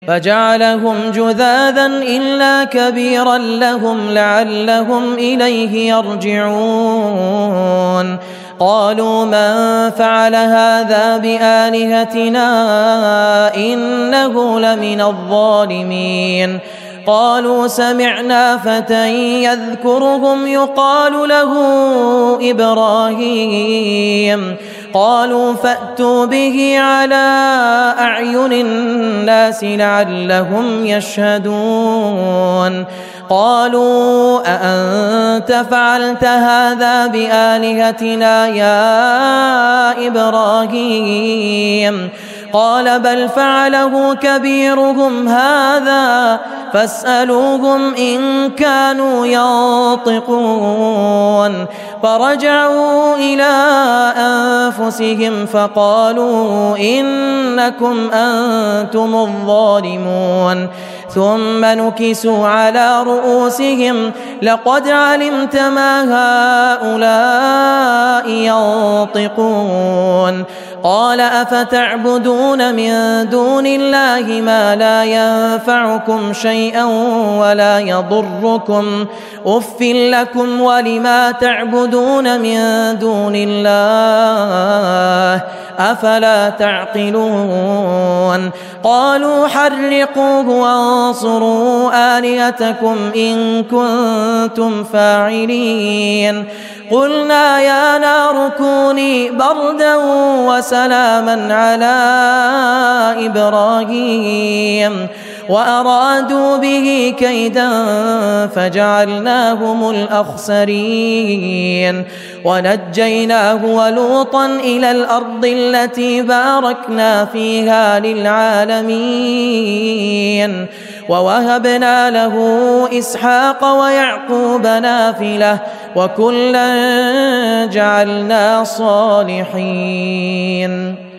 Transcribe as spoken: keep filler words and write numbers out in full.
فجعلهم جذاذا إلا كبيرا لهم لعلهم إليه يرجعون قالوا من فعل هذا بآلهتنا إنه لمن الظالمين قالوا سمعنا فتى يذكرهم يقال له إبراهيم قالوا فأتوا به على أعين الناس لعلهم يشهدون قالوا أأنت فعلت هذا بآلهتنا يا إبراهيم قال بل فعله كبيرهم هذا فاسألوهم إن كانوا ينطقون فرجعوا إلى أنفسهم فقالوا إنكم أنتم الظالمون ثم نكسوا على رؤوسهم لقد علمت ما هؤلاء ينطقون قال أفتعبدون من دون الله ما لا ينفعكم شيئا ولا يضركم أف لكم ولما تعبدون من دون الله أفلا تعقلون قالوا حرقوه وانصروا آلهتكم إن كنتم فاعلين قلنا يا نار كوني بردا وسلاما على إبراهيم وأرادوا به كيدا فجعلناهم الأخسرين ونجيناه ولوطا إلى الأرض التي باركنا فيها للعالمين ووهبنا له إسحاق ويعقوب نافلة وكلا جعلنا صالحين.